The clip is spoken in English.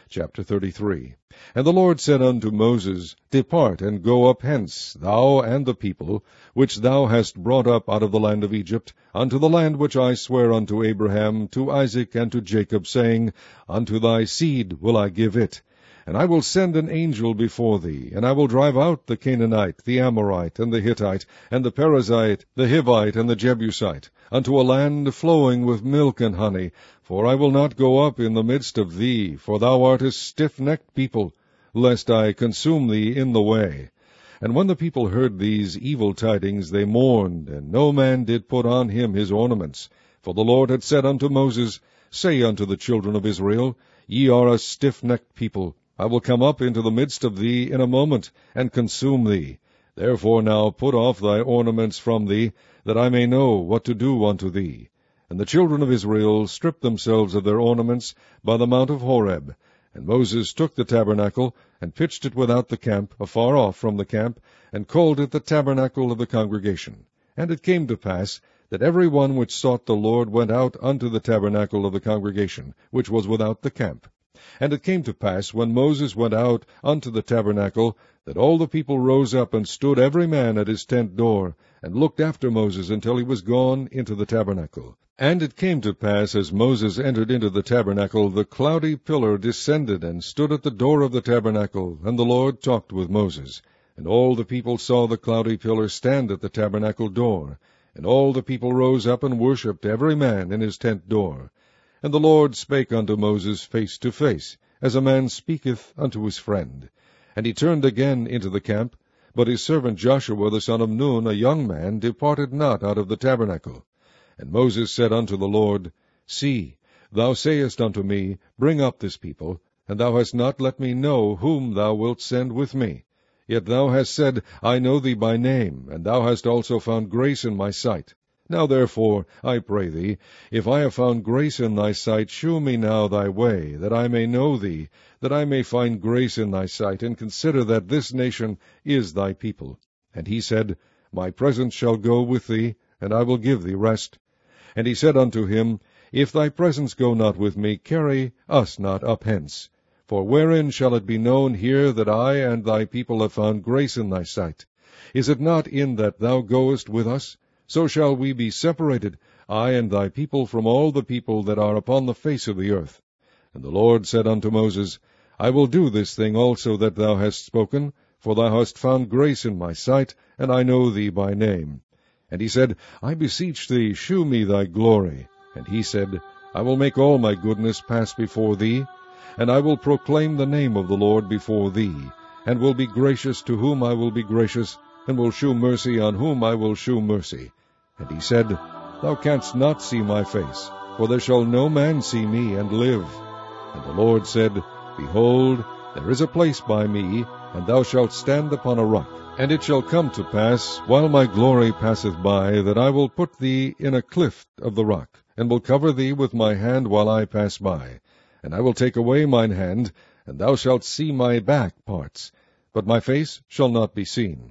Chapter 33. And the Lord said unto Moses, Depart, and go up hence, thou and the people, which thou hast brought up out of the land of Egypt, unto the land which I sware unto Abraham, to Isaac, and to Jacob, saying, Unto thy seed will I give it. And I will send an angel before thee, and I will drive out the Canaanite, the Amorite, and the Hittite, and the Perizzite, the Hivite, and the Jebusite, unto a land flowing with milk and honey. For I will not go up in the midst of thee, for thou art a stiff-necked people, lest I consume thee in the way. And when the people heard these evil tidings, they mourned, and no man did put on him his ornaments. For the Lord had said unto Moses, Say unto the children of Israel, Ye are a stiff-necked people. I will come up into the midst of thee in a moment, and consume thee. Therefore now put off thy ornaments from thee, that I may know what to do unto thee. And the children of Israel stripped themselves of their ornaments by the mount of Horeb. And Moses took the tabernacle, and pitched it without the camp, afar off from the camp, and called it the tabernacle of the congregation. And it came to pass, that every one which sought the Lord went out unto the tabernacle of the congregation, which was without the camp. And it came to pass, when Moses went out unto the tabernacle, that all the people rose up, and stood every man at his tent door, and looked after Moses until he was gone into the tabernacle. And it came to pass, as Moses entered into the tabernacle, the cloudy pillar descended, and stood at the door of the tabernacle, and the Lord talked with Moses. And all the people saw the cloudy pillar stand at the tabernacle door. And all the people rose up, and worshipped every man in his tent door. And the Lord spake unto Moses face to face, as a man speaketh unto his friend. And he turned again into the camp, but his servant Joshua the son of Nun, a young man, departed not out of the tabernacle. And Moses said unto the Lord, See, thou sayest unto me, Bring up this people, and thou hast not let me know whom thou wilt send with me. Yet thou hast said, I know thee by name, and thou hast also found grace in my sight. Now therefore, I pray thee, if I have found grace in thy sight, shew me now thy way, that I may know thee, that I may find grace in thy sight, and consider that this nation is thy people. And he said, My presence shall go with thee, and I will give thee rest. And he said unto him, If thy presence go not with me, carry us not up hence. For wherein shall it be known here that I and thy people have found grace in thy sight? Is it not in that thou goest with us? So shall we be separated, I and thy people, from all the people that are upon the face of the earth. And the Lord said unto Moses, I will do this thing also that thou hast spoken, for thou hast found grace in my sight, and I know thee by name. And he said, I beseech thee, shew me thy glory. And he said, I will make all my goodness pass before thee, and I will proclaim the name of the Lord before thee, and will be gracious to whom I will be gracious, and will shew mercy on whom I will shew mercy. And he said, Thou canst not see my face, for there shall no man see me and live. And the Lord said, Behold, there is a place by me, and thou shalt stand upon a rock. And it shall come to pass, while my glory passeth by, that I will put thee in a clift of the rock, and will cover thee with my hand while I pass by. And I will take away mine hand, and thou shalt see my back parts, but my face shall not be seen.